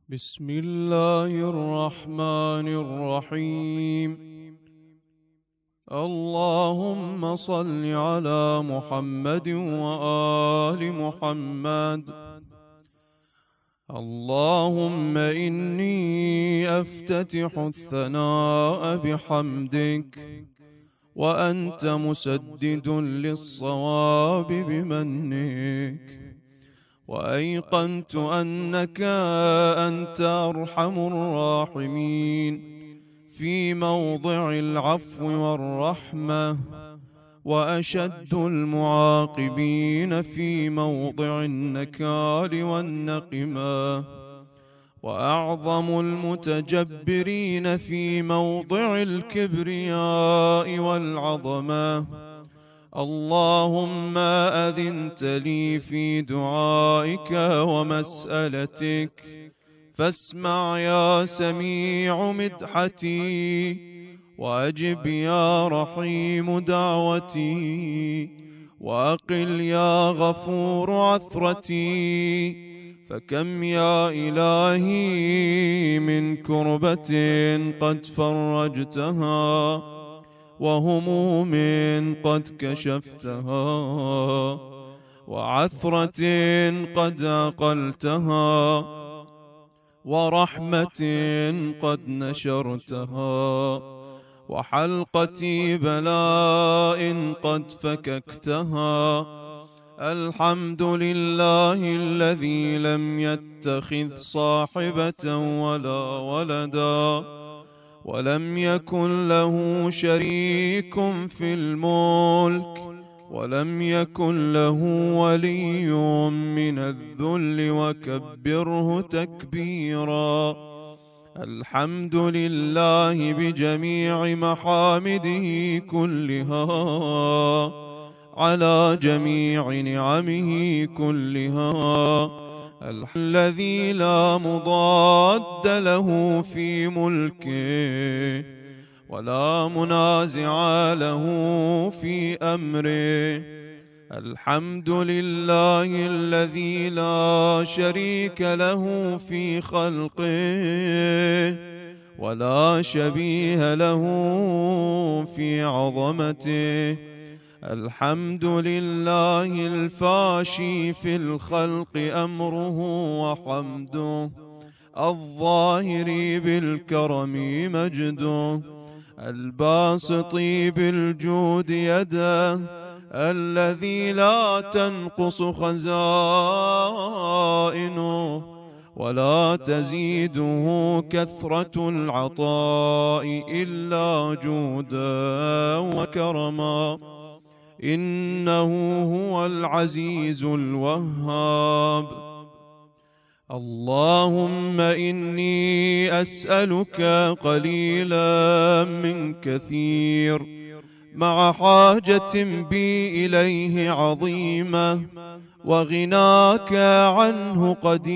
بسم الله الرحمن الرحيم. اللهم صل على محمد وآل محمد. اللهم إني أفتتح الثناء بحمدك، وأنت مسدد للصواب بمنك، وأيقنت أنك أنت أرحم الراحمين في موضع العفو والرحمة، وأشد المعاقبين في موضع النكال والنقمة، وأعظم المتجبرين في موضع الكبرياء والعظمة. اللهم أذنت لي في دعائك ومسألتك، فاسمع يا سميع مدحتي، وأجب يا رحيم دعوتي، وأقل يا غفور عثرتي. فكم يا إلهي من كربة قد فرجتها، وهموم قد كشفتها، وعثرة قد أقلتها، ورحمة قد نشرتها، وحلقة بلاء قد فككتها. الحمد لله الذي لم يتخذ صاحبة ولا ولدا، ولم يكن له شريك في الملك، ولم يكن له ولي من الذل، وكبره تكبيرا. الحمد لله بجميع محامده كلها، على جميع نعمه كلها. الذي لا مضاد له في ملكه، ولا منازع له في أمره. الحمد لله الذي لا شريك له في خلقه، ولا شبيه له في عظمته. الحمد لله الفاشي في الخلق أمره وحمده، الظاهر بالكرم مجده، الباسط بالجود يده، الذي لا تنقص خزائنه، ولا تزيده كثرة العطاء إلا جودا وكرما. إنه هو العزيز الوهاب. اللهم إني أسألك قليلا من كثير، مع حاجة بي إليه عظيمة، وغناك عنه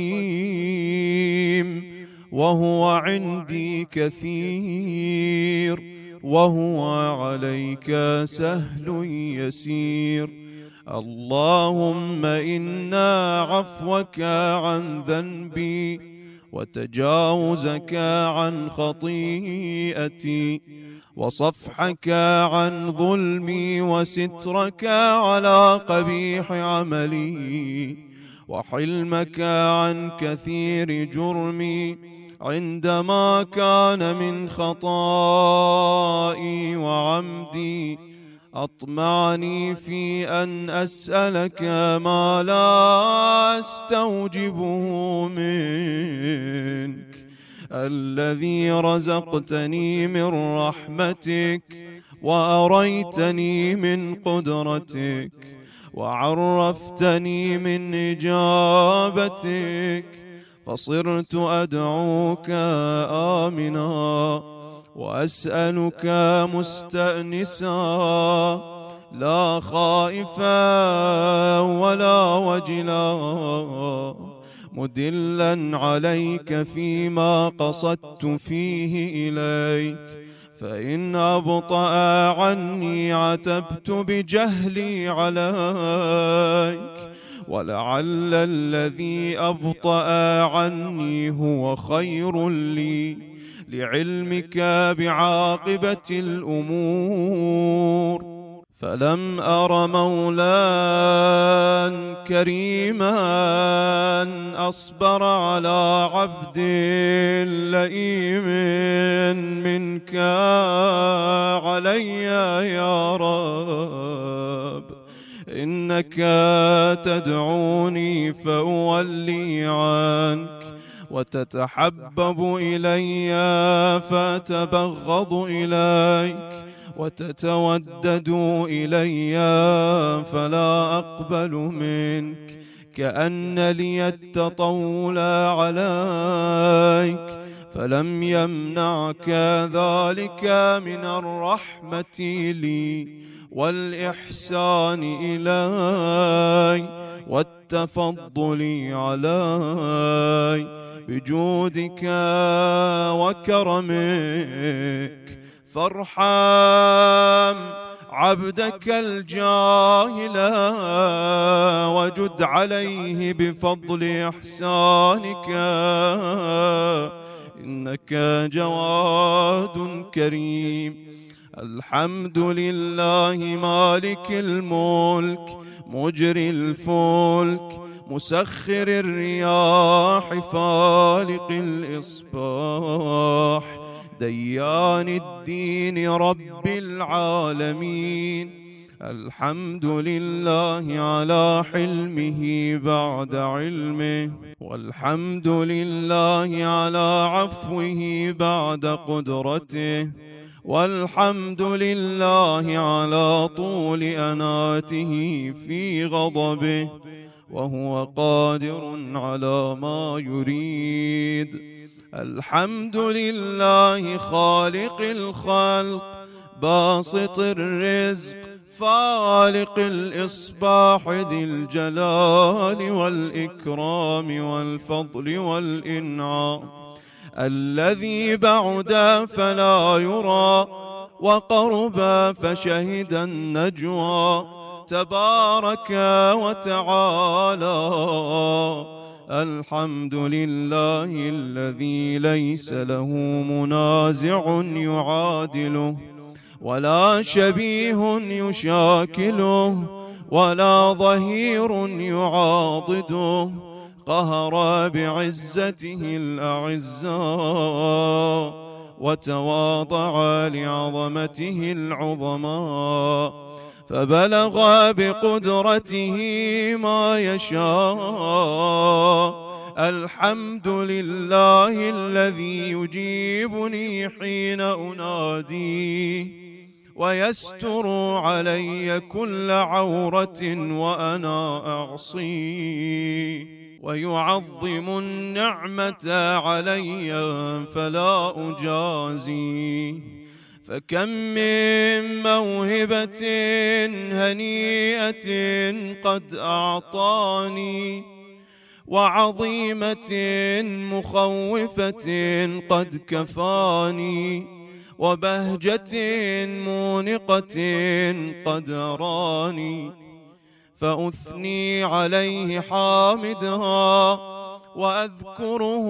قديم، وهو عندي كثير، وهو عليك سهل يسير. اللهم إنا عفوك عن ذنبي، وتجاوزك عن خطيئتي، وصفحك عن ظلمي، وسترك على قبيح عملي، وحلمك عن كثير جرمي، عندما كان من خطائي وعمدي أطمعني في أن أسألك ما لا أستوجبه منك، الذي رزقتني من رحمتك، وأريتني من قدرتك، وعرفتني من إجابتك، فصرت أدعوك آمنا، وأسألك مستأنسا، لا خائفا ولا وجلا، مدلا عليك فيما قصدت فيه إليك. فإن أبطأ عني عتبت بجهلي عليك، ولعل الذي أبطأ عني هو خير لي لعلمك بعاقبة الأمور. فلم أر مولى كريما أصبر على عبد لئيم منك علي يا رب. إنك تدعوني فأولي عنك، وتتحبب إلي فأتبغض إليك، وتتودد إلي فلا أقبل منك. كأن لي التطول عليك، فلم يمنعك ذلك من الرحمة لي والإحسان إلي والتفضل علي بجودك وكرمك. فارحم عبدك الجاهل وجد عليه بفضل إحسانك، إنك جواد كريم. الحمد لله مالك الملك مجري الفلك مسخر الرياح فالق الإصباح ديان الدين رب العالمين. الحمد لله على حلمه بعد علمه، والحمد لله على عفوه بعد قدرته، والحمد لله على طول أناته في غضبه، وهو قادر على ما يريد. الحمد لله خالق الخلق باسط الرزق فالق الإصباح ذي الجلال والإكرام والفضل والإنعام، الذي بعد فلا يرى وقرب فشهد النجوى، تبارك وتعالى. الحمد لله الذي ليس له منازع يعادله، ولا شبيه يشاكله، ولا ظهير يعاضده. قهر بعزته الأعزاء، وتواضع لعظمته العظماء، فبلغ بقدرته ما يشاء. الحمد لله الذي يجيبني حين أناديه، ويستر علي كل عورة وأنا أعصيه، ويعظم النعمة علي فلا أجازيه. فكم من موهبة هنيئة قد أعطاني، وعظيمة مخوفة قد كفاني، وبهجة مونقة قد أراني. فأثني عليه حامدها وأذكره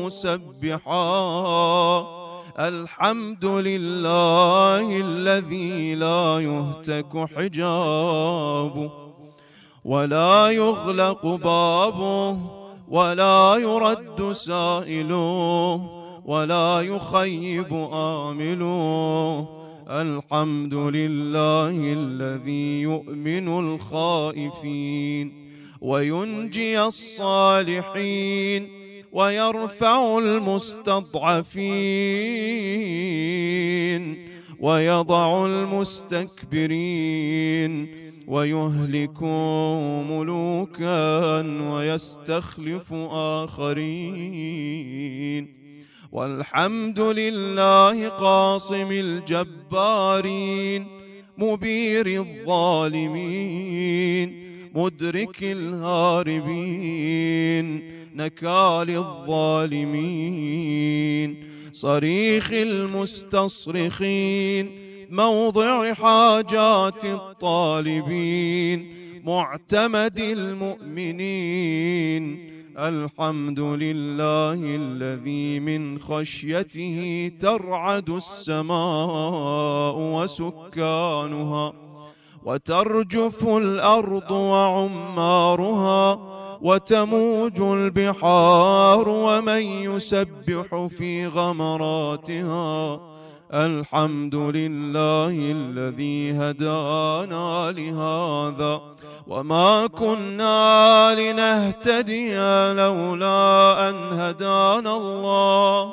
مسبحا. الحمد لله الذي لا يهتك حجابه، ولا يغلق بابه، ولا يرد سائله، ولا يخيب آمله. الحمد لله الذي يؤمن الخائفين وينجي الصالحين ويرفع المستضعفين ويضع المستكبرين ويهلك ملوكا ويستخلف آخرين. والحمد لله قاصم الجبارين مبير الظالمين مدرك الهاربين نكال الظالمين صريخ المستصرخين موضع حاجات الطالبين معتمد المؤمنين. الحمد لله الذي من خشيته ترعد السماء وسكانها، وترجف الأرض وعمارها، وتموج البحار ومن يسبح في غمراتها. الحمد لله الذي هدانا لهذا وما كنا لنهتدي لولا أن هدانا الله.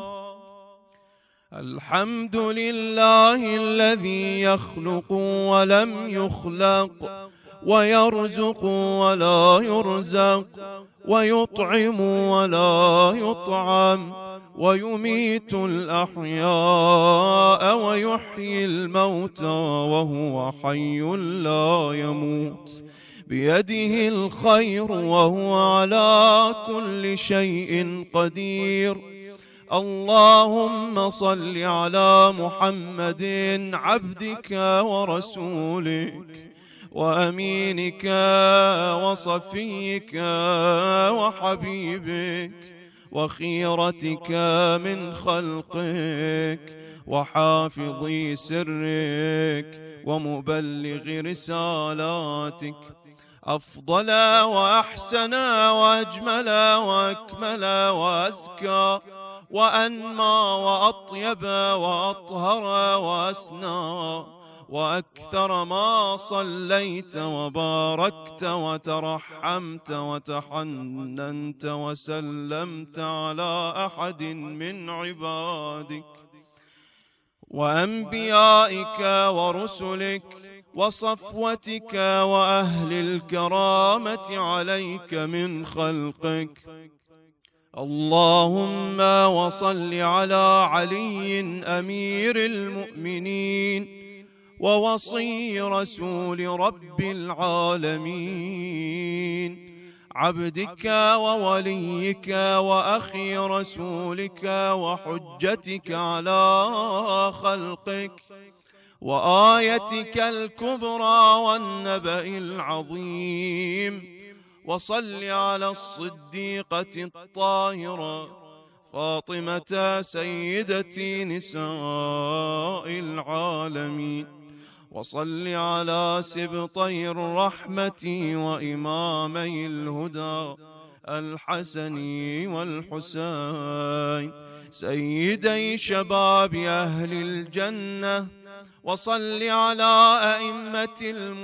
الحمد لله الذي يخلق ولم يخلق، ويرزق ولا يرزق، ويطعم ولا يطعم، ويميت الأحياء ويحيي الموتى وهو حي لا يموت، بيده الخير وهو على كل شيء قدير. اللهم صل على محمد عبدك ورسولك وأمينك وصفيك وحبيبك وخيرتك من خلقك وحافظ سرك ومبلغ رسالاتك، أفضل وأحسن وأجمل وأكمل وأزكى وأنمى وأطيب وأطهر وأسنى وأكثر ما صليت وباركت وترحمت وتحننت وسلمت على أحد من عبادك وأنبيائك ورسلك وصفوتك وأهل الكرامة عليك من خلقك. اللهم وصل على علي أمير المؤمنين ووصي رسول رب العالمين، عبدك ووليك وأخي رسولك وحجتك على خلقك وآيتك الكبرى والنبأ العظيم. وصل على الصديقة الطاهرة فاطمة سيدة نساء العالمين، وصل على سبطي الرحمة وإمامي الهدى الحسن والحسين سيدي شباب أهل الجنة، وصل على أئمة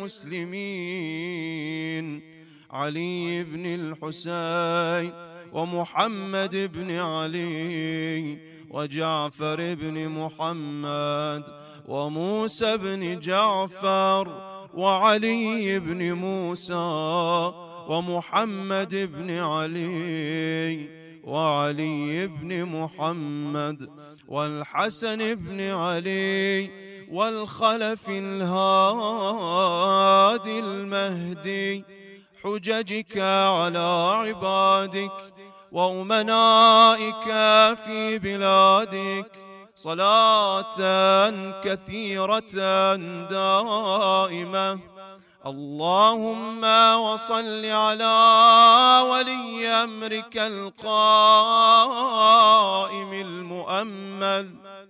المسلمين علي بن الحسين ومحمد بن علي وجعفر بن محمد وموسى بن جعفر وعلي بن موسى ومحمد بن علي وعلي بن محمد والحسن بن علي والخلف الهادي المهدي، حججك على عبادك وأمنائك في بلادك صلاة كثيرة دائمة. اللهم وصل على ولي أمرك القائم المؤمل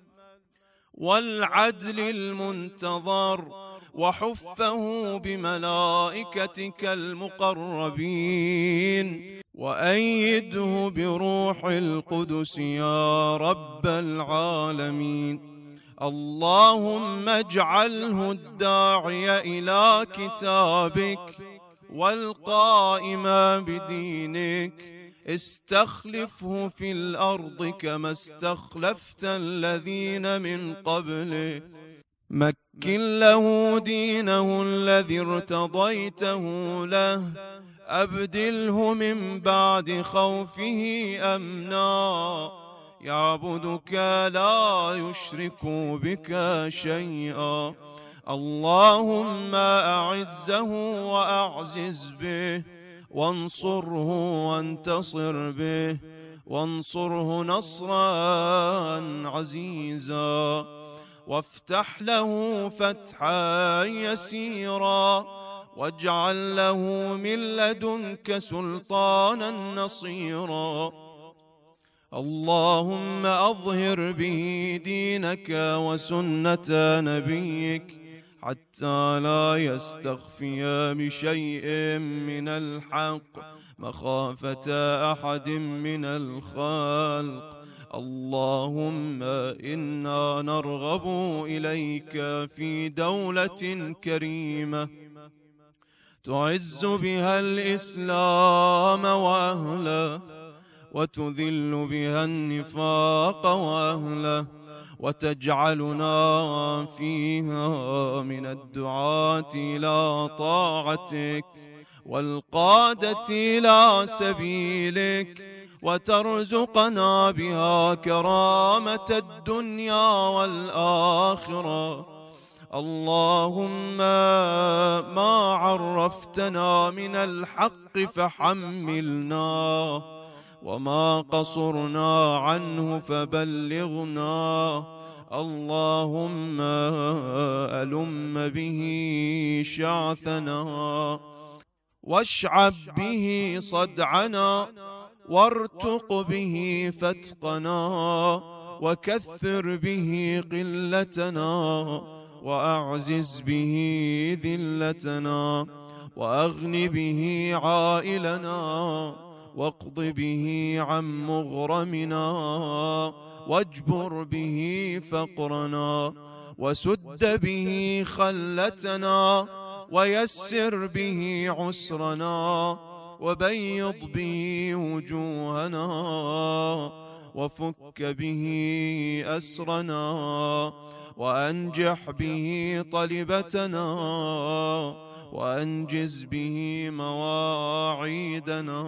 والعدل المنتظر، وحفه بملائكتك المقربين، وأيده بروح القدس يا رب العالمين. اللهم اجعله الداعي إلى كتابك والقائم بدينك، استخلفه في الأرض كما استخلفت الذين من قبله، مكن له دينه الذي ارتضيته له، أبدله من بعد خوفه أمنا، يعبدك لا يشرك بك شيئا. اللهم أعزه وأعزز به، وانصره وانتصر به، وانصره نصرا عزيزا، وافتح له فتحا يسيرا، واجعل له من لدنك سلطانا نصيرا. اللهم أظهر به دينك وسنة نبيك حتى لا يستخفي بشيء من الحق مخافة أحد من الخلق. اللهم إنا نرغب إليك في دولة كريمة تعز بها الإسلام وأهله، وتذل بها النفاق وأهله، وتجعلنا فيها من الدعاة إلى طاعتك والقادة إلى سبيلك، وترزقنا بها كرامة الدنيا والآخرة. اللهم ما عرفتنا من الحق فحملنا، وما قصرنا عنه فبلغنا. اللهم ألم به شعثنا، واشعب به صدعنا، وارتق به فتقنا، وكثر به قلتنا، وأعزز به ذلتنا، وأغن به عائلنا، واقض به عن مغرمنا، واجبر به فقرنا، وسد به خلتنا، ويسر به عسرنا، وبيض به وجوهنا، وفك به أسرنا، وأنجح به طلبتنا، وأنجز به مواعيدنا،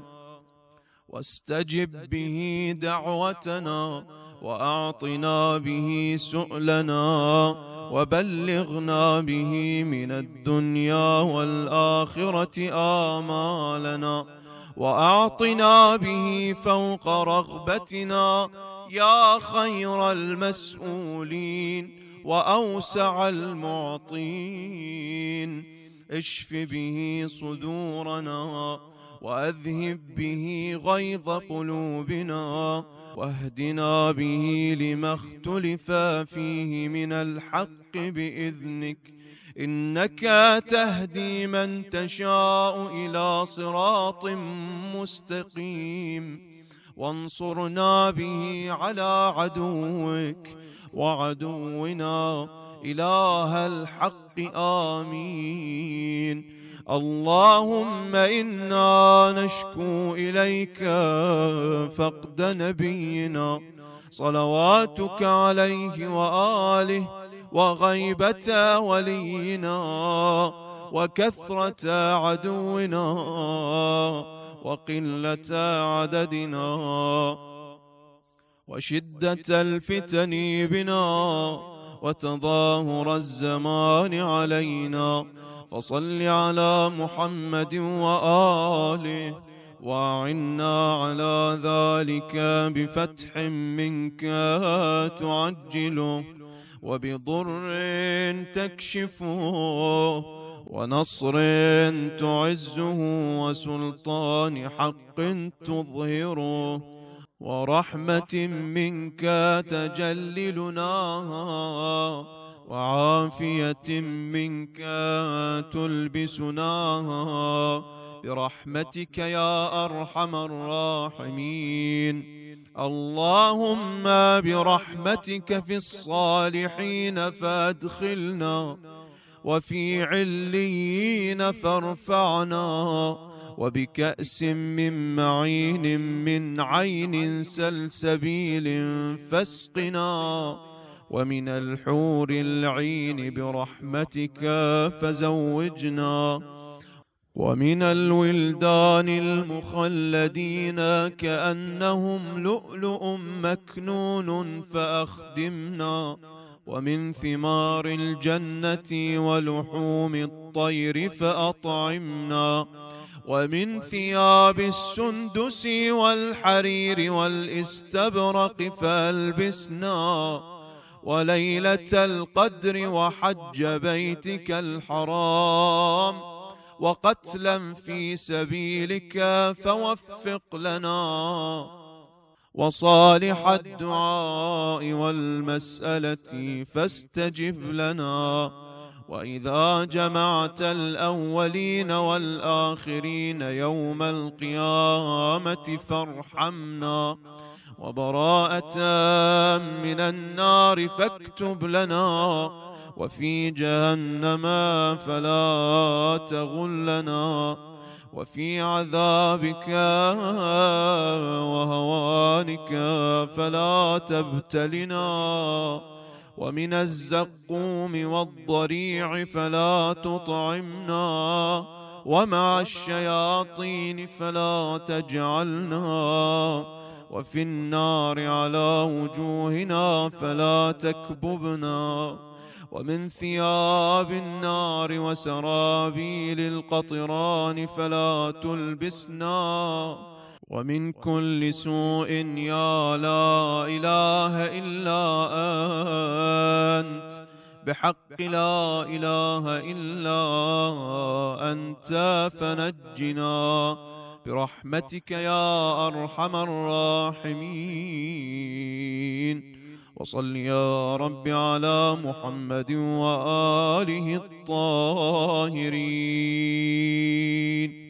واستجب به دعوتنا، وأعطنا به سؤلنا، وبلغنا به من الدنيا والآخرة آمالنا، وأعطنا به فوق رغبتنا يا خير المسؤولين وأوسع المعطين. اشف به صدورنا، وأذهب به غيظ قلوبنا، واهدنا به لما اختلف فيه من الحق بإذنك، إنك تهدي من تشاء إلى صراط مستقيم. وانصرنا به على عدوك وعدونا إله الحق. آمين. اللهم إنا نشكو إليك فقد نبينا صلواتك عليه وآله، وغيبة ولينا، وكثرة عدونا، وقلة عددنا، وشدة الفتن بنا، وتظاهر الزمان علينا. فصل على محمد وآله، وأعنا على ذلك بفتح منك تعجله، وبضر تكشفه، ونصر تعزه، وسلطان حق تظهره، ورحمة منك تجللناها، وعافية منك تلبسناها، برحمتك يا أرحم الراحمين. اللهم برحمتك في الصالحين فأدخلنا، وفي عليين فارفعنا، وبكأس من معين من عين سلسبيل فاسقنا، ومن الحور العين برحمتك فزوجنا، ومن الولدان المخلدين كأنهم لؤلؤ مكنون فأخدمنا، ومن ثمار الجنة ولحوم الطير فأطعمنا، ومن ثياب السندس والحرير والاستبرق فألبسنا، وليلة القدر وحج بيتك الحرام وقتلا في سبيلك فوفق لنا، وصالح الدعاء والمسألة فاستجب لنا. وإذا جمعت الأولين والآخرين يوم القيامة فارحمنا، وبراءة من النار فاكتب لنا، وفي جهنم فلا تغلنا، وفي عذابك وهوانك فلا تبتلنا، ومن الزقوم والضريع فلا تطعمنا، ومع الشياطين فلا تجعلنا، وفي النار على وجوهنا فلا تكببنا، ومن ثياب النار وسرابيل القطران فلا تلبسنا، ومن كل سوء يا لا إله إلا أنت، بحق لا إله إلا أنت فنجنا برحمتك يا أرحم الراحمين. وصل يا رب على محمد وآله الطاهرين.